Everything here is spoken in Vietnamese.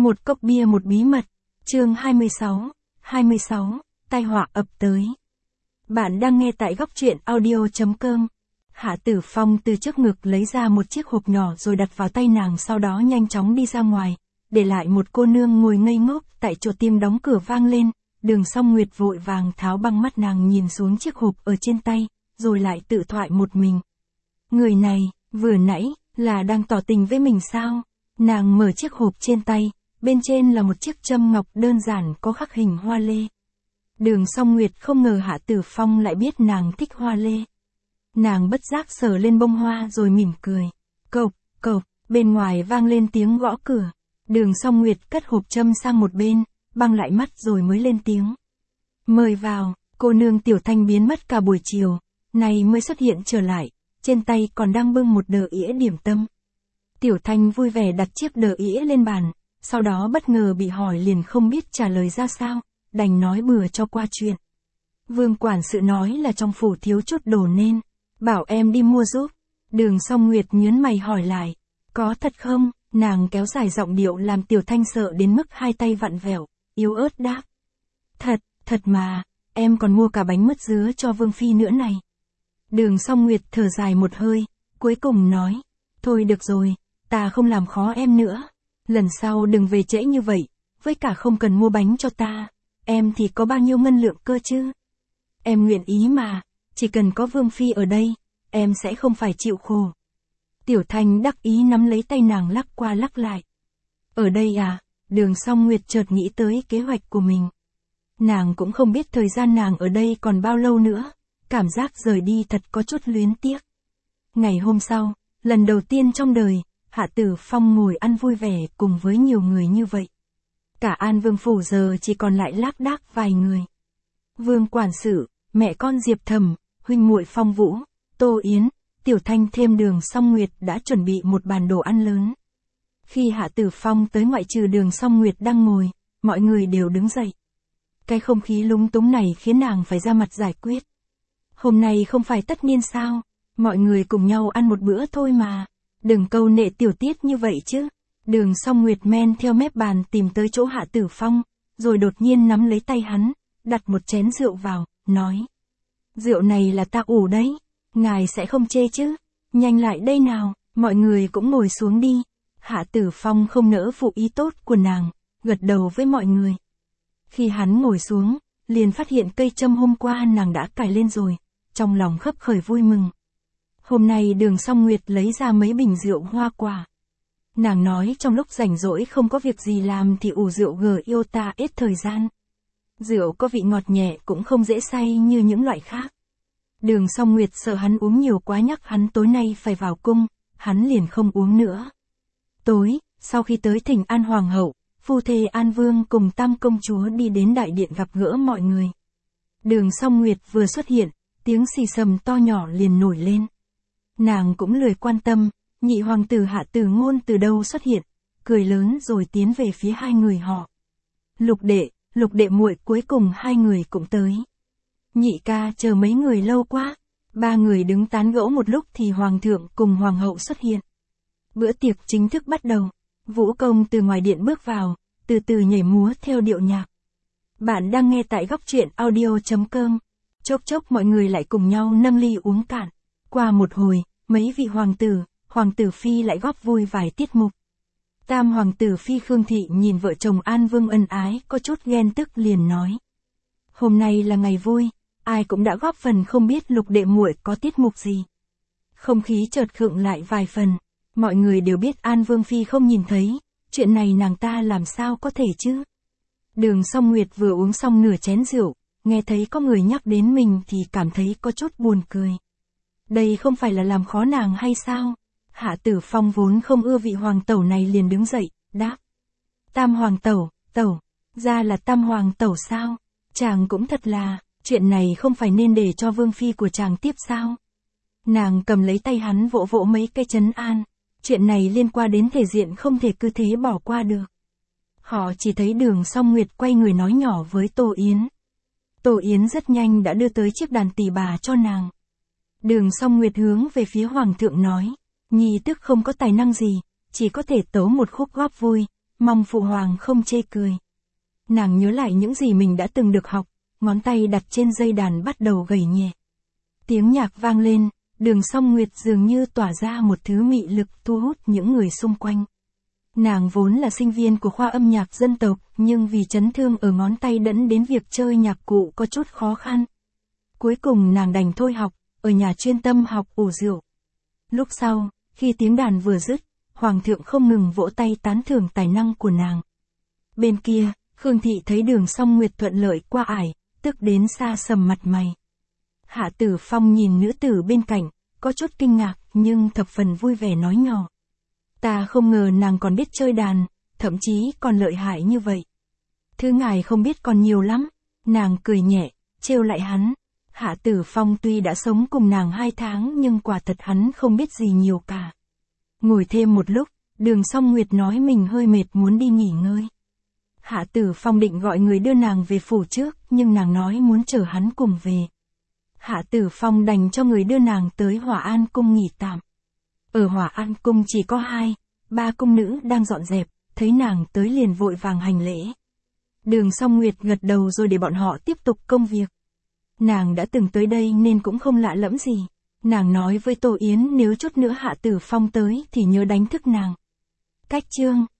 Một cốc bia một bí mật, chương 26, tai họa ập tới. Bạn đang nghe tại góc truyện audio.com. Hạ Tử Phong từ trước ngực lấy ra một chiếc hộp nhỏ rồi đặt vào tay nàng, sau đó nhanh chóng đi ra ngoài, để lại một cô nương ngồi ngây ngốc tại chỗ. Tiếng đóng cửa vang lên, Đường Song Nguyệt vội vàng tháo băng mắt, nàng nhìn xuống chiếc hộp ở trên tay, rồi lại tự thoại một mình. Người này, vừa nãy, là đang tỏ tình với mình sao? Nàng mở chiếc hộp trên tay, bên trên là một chiếc châm ngọc đơn giản có khắc hình hoa lê. Đường Song Nguyệt không ngờ Hạ Tử Phong lại biết nàng thích hoa lê. Nàng bất giác sờ lên bông hoa rồi mỉm cười. Cộc, cộc, bên ngoài vang lên tiếng gõ cửa. Đường Song Nguyệt cất hộp châm sang một bên, băng lại mắt rồi mới lên tiếng. Mời vào. Cô nương Tiểu Thanh biến mất cả buổi chiều, này mới xuất hiện trở lại, trên tay còn đang bưng một đờ ĩa điểm tâm. Tiểu Thanh vui vẻ đặt chiếc đờ ĩa lên bàn, sau đó bất ngờ bị hỏi liền không biết trả lời ra sao, đành nói bừa cho qua chuyện. Vương quản sự nói là trong phủ thiếu chút đồ nên bảo em đi mua giúp. Đường Song Nguyệt nhướng mày hỏi lại, có thật không? Nàng kéo dài giọng điệu làm Tiểu Thanh sợ đến mức hai tay vặn vẹo, yếu ớt đáp. Thật mà, em còn mua cả bánh mứt dứa cho Vương phi nữa này. Đường Song Nguyệt thở dài một hơi, cuối cùng nói, thôi được rồi, ta không làm khó em nữa. Lần sau đừng về trễ như vậy, với cả không cần mua bánh cho ta, em thì có bao nhiêu ngân lượng cơ chứ. Em nguyện ý mà, chỉ cần có Vương phi ở đây, em sẽ không phải chịu khổ. Tiểu Thanh đắc ý nắm lấy tay nàng lắc qua lắc lại. Ở đây à? Đường Song Nguyệt chợt nghĩ tới kế hoạch của mình. Nàng cũng không biết thời gian nàng ở đây còn bao lâu nữa, cảm giác rời đi thật có chút luyến tiếc. Ngày hôm sau, lần đầu tiên trong đời, Hạ Tử Phong ngồi ăn vui vẻ cùng với nhiều người như vậy. Cả An Vương phủ giờ chỉ còn lại lác đác vài người. Vương quản sự, mẹ con Diệp Thầm, huynh muội Phong Vũ, Tô Yến, Tiểu Thanh thêm Đường Song Nguyệt đã chuẩn bị một bàn đồ ăn lớn. Khi Hạ Tử Phong tới, ngoại trừ Đường Song Nguyệt đang ngồi, mọi người đều đứng dậy. Cái không khí lúng túng này khiến nàng phải ra mặt giải quyết. Hôm nay không phải tất niên sao, mọi người cùng nhau ăn một bữa thôi mà, đừng câu nệ tiểu tiết như vậy chứ. Đường Song Nguyệt men theo mép bàn tìm tới chỗ Hạ Tử Phong, rồi đột nhiên nắm lấy tay hắn, đặt một chén rượu vào, nói. Rượu này là ta ủ đấy, ngài sẽ không chê chứ, nhanh lại đây nào, mọi người cũng ngồi xuống đi. Hạ Tử Phong không nỡ phụ ý tốt của nàng, gật đầu với mọi người. Khi hắn ngồi xuống, liền phát hiện cây châm hôm qua nàng đã cài lên rồi, trong lòng khấp khởi vui mừng. Hôm nay Đường Song Nguyệt lấy ra mấy bình rượu hoa quả. Nàng nói trong lúc rảnh rỗi không có việc gì làm thì ủ rượu yêu ta ít thời gian. Rượu có vị ngọt nhẹ cũng không dễ say như những loại khác. Đường Song Nguyệt sợ hắn uống nhiều quá nhắc hắn tối nay phải vào cung, hắn liền không uống nữa. Tối, sau khi tới thỉnh An Hoàng hậu, phu thê An Vương cùng Tam công chúa đi đến đại điện gặp gỡ mọi người. Đường Song Nguyệt vừa xuất hiện, tiếng xì xầm to nhỏ liền nổi lên. Nàng cũng lười quan tâm, nhị hoàng tử Hạ Tử Ngôn từ đâu xuất hiện, cười lớn rồi tiến về phía hai người họ. Lục đệ muội, cuối cùng hai người cũng tới. Nhị ca, chờ mấy người lâu quá. Ba người đứng tán gẫu một lúc thì hoàng thượng cùng hoàng hậu xuất hiện. Bữa tiệc chính thức bắt đầu. Vũ công từ ngoài điện bước vào, từ từ nhảy múa theo điệu nhạc. Bạn đang nghe tại góc truyện audio.com. Chốc chốc mọi người lại cùng nhau nâng ly uống cạn. Qua một hồi, mấy vị hoàng tử phi lại góp vui vài tiết mục. Tam hoàng tử phi Khương Thị nhìn vợ chồng An Vương ân ái có chút ghen tức liền nói. Hôm nay là ngày vui, ai cũng đã góp phần, không biết lục đệ muội có tiết mục gì. Không khí chợt khựng lại vài phần. Mọi người đều biết An Vương phi không nhìn thấy, chuyện này nàng ta làm sao có thể chứ. Đường Song Nguyệt vừa uống xong nửa chén rượu, nghe thấy có người nhắc đến mình thì cảm thấy có chút buồn cười. Đây không phải là làm khó nàng hay sao? Hạ Tử Phong vốn không ưa vị hoàng tẩu này liền đứng dậy, đáp. Tam hoàng tẩu, ra là tam hoàng tẩu sao? Chàng cũng thật là, chuyện này không phải nên để cho Vương phi của chàng tiếp sao? Nàng cầm lấy tay hắn vỗ vỗ mấy cây trấn an. Chuyện này liên quan đến thể diện, không thể cứ thế bỏ qua được. Họ chỉ thấy Đường Song Nguyệt quay người nói nhỏ với Tô Yến. Tô Yến rất nhanh đã đưa tới chiếc đàn tỳ bà cho nàng. Đường Song Nguyệt hướng về phía hoàng thượng nói, nhi tức không có tài năng gì, chỉ có thể tấu một khúc góp vui, mong phụ hoàng không chê cười. Nàng nhớ lại những gì mình đã từng được học, ngón tay đặt trên dây đàn bắt đầu gảy nhẹ. Tiếng nhạc vang lên, Đường Song Nguyệt dường như tỏa ra một thứ mị lực thu hút những người xung quanh. Nàng vốn là sinh viên của khoa âm nhạc dân tộc, nhưng vì chấn thương ở ngón tay dẫn đến việc chơi nhạc cụ có chút khó khăn. Cuối cùng nàng đành thôi học, ở nhà chuyên tâm học ủ rượu. Lúc sau, khi tiếng đàn vừa dứt, Hoàng thượng không ngừng vỗ tay tán thưởng tài năng của nàng. Bên kia, Khương Thị thấy Đường Song Nguyệt thuận lợi qua ải, tức đến xa sầm mặt mày. Hạ Tử Phong nhìn nữ tử bên cạnh, có chút kinh ngạc nhưng thập phần vui vẻ nói nhỏ. Ta không ngờ nàng còn biết chơi đàn, thậm chí còn lợi hại như vậy. Thứ ngài không biết còn nhiều lắm, nàng cười nhẹ, trêu lại hắn. Hạ Tử Phong tuy đã sống cùng nàng 2 tháng nhưng quả thật hắn không biết gì nhiều cả. Ngồi thêm một lúc, Đường Song Nguyệt nói mình hơi mệt muốn đi nghỉ ngơi. Hạ Tử Phong định gọi người đưa nàng về phủ trước, nhưng nàng nói muốn chở hắn cùng về. Hạ Tử Phong đành cho người đưa nàng tới Hỏa An Cung nghỉ tạm. Ở Hỏa An Cung chỉ có 2-3 cung nữ đang dọn dẹp, thấy nàng tới liền vội vàng hành lễ. Đường Song Nguyệt gật đầu rồi để bọn họ tiếp tục công việc. Nàng đã từng tới đây nên cũng không lạ lẫm gì. Nàng nói với Tô Yến nếu chút nữa Hạ Tử Phong tới thì nhớ đánh thức nàng. Cách chương